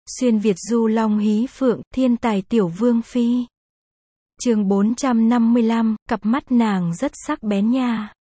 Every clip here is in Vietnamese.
Xuyên Việt du long hí phượng, thiên tài tiểu vương phi. Chương 455, cặp mắt nàng rất sắc bén nha.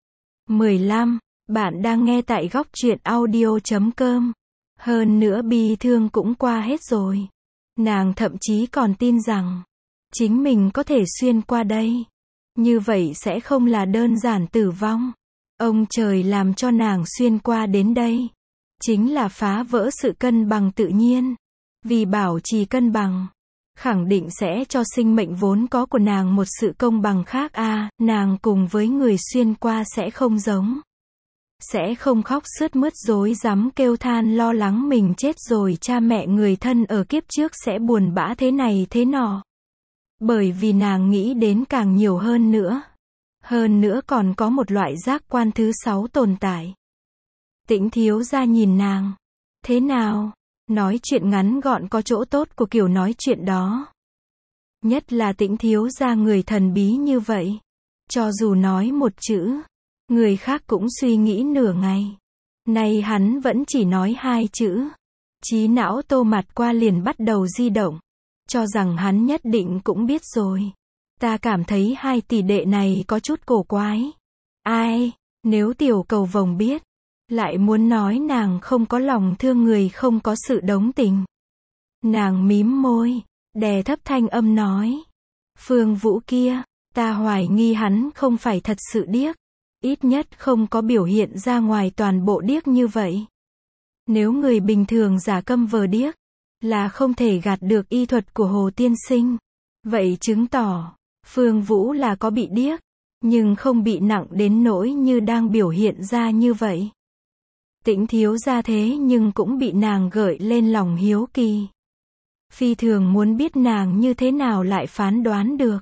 15. Bạn đang nghe tại góc truyện audio.com. Hơn nữa bi thương cũng qua hết rồi. Nàng thậm chí còn tin rằng chính mình có thể xuyên qua đây. Như vậy sẽ không là đơn giản tử vong. Ông trời làm cho nàng xuyên qua đến đây chính là phá vỡ sự cân bằng tự nhiên. Vì bảo trì cân bằng, khẳng định sẽ cho sinh mệnh vốn có của nàng một sự công bằng khác nàng cùng với người xuyên qua sẽ không giống. Sẽ không khóc sướt mướt rối rắm kêu than lo lắng mình chết rồi cha mẹ người thân ở kiếp trước sẽ buồn bã thế này thế nọ. Bởi vì nàng nghĩ đến càng nhiều hơn nữa. Hơn nữa còn có một loại giác quan thứ 6 tồn tại. Tĩnh thiếu gia nhìn nàng. Thế nào? Nói chuyện ngắn gọn có chỗ tốt của kiểu nói chuyện đó. Nhất là Tĩnh thiếu gia người thần bí như vậy. Cho dù nói một chữ, người khác cũng suy nghĩ nửa ngày. Nay hắn vẫn chỉ nói 2 chữ. Trí não Tô Mạt qua liền bắt đầu di động. Cho rằng hắn nhất định cũng biết rồi. Ta cảm thấy 2 tỷ đệ này có chút cổ quái. Ai, nếu tiểu cầu vồng biết, lại muốn nói nàng không có lòng thương người không có sự đống tình. Nàng mím môi, đè thấp thanh âm nói. Phương Vũ kia, ta hoài nghi hắn không phải thật sự điếc. Ít nhất không có biểu hiện ra ngoài toàn bộ điếc như vậy. Nếu người bình thường giả câm vờ điếc, là không thể gạt được y thuật của Hồ tiên sinh. Vậy chứng tỏ, Phương Vũ là có bị điếc, nhưng không bị nặng đến nỗi như đang biểu hiện ra như vậy. Tĩnh thiếu gia thế nhưng cũng bị nàng gợi lên lòng hiếu kỳ. Phi thường muốn biết nàng như thế nào lại phán đoán được.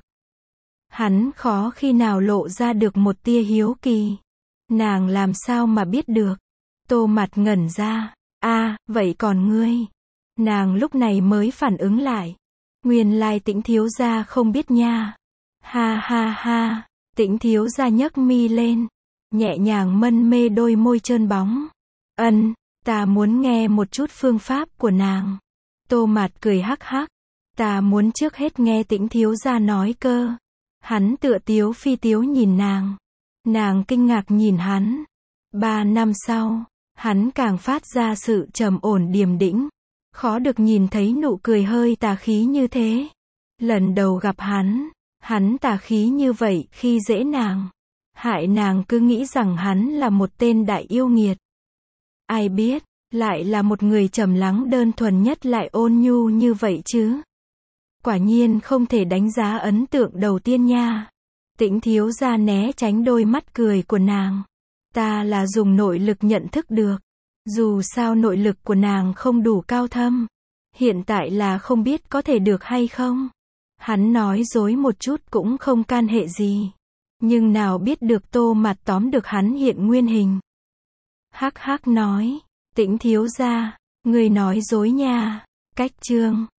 Hắn khó khi nào lộ ra được một tia hiếu kỳ. Nàng làm sao mà biết được? Tô Mạt ngẩn ra. Vậy còn ngươi? Nàng lúc này mới phản ứng lại. Nguyên lai Tĩnh thiếu gia không biết nha. Ha ha ha. Tĩnh thiếu gia nhấc mi lên, nhẹ nhàng mân mê đôi môi trơn bóng. Ta muốn nghe một chút phương pháp của nàng. Tô Mạt cười hắc hắc. Ta muốn trước hết nghe Tĩnh thiếu gia nói cơ. Hắn tựa tiếu phi tiếu nhìn nàng. Nàng kinh ngạc nhìn hắn. 3 năm sau, hắn càng phát ra sự trầm ổn điềm tĩnh. Khó được nhìn thấy nụ cười hơi tà khí như thế. Lần đầu gặp hắn tà khí như vậy khi dễ nàng. Hại nàng cứ nghĩ rằng hắn là một tên đại yêu nghiệt. Ai biết, lại là một người trầm lắng đơn thuần nhất lại ôn nhu như vậy chứ. Quả nhiên không thể đánh giá ấn tượng đầu tiên nha. Tĩnh thiếu gia né tránh đôi mắt cười của nàng. Ta là dùng nội lực nhận thức được. Dù sao nội lực của nàng không đủ cao thâm. Hiện tại là không biết có thể được hay không. Hắn nói dối một chút cũng không can hệ gì. Nhưng nào biết được Tô Mạt tóm được hắn hiện nguyên hình. Hắc hắc nói. Tĩnh thiếu gia, người nói dối nha. Cách chương.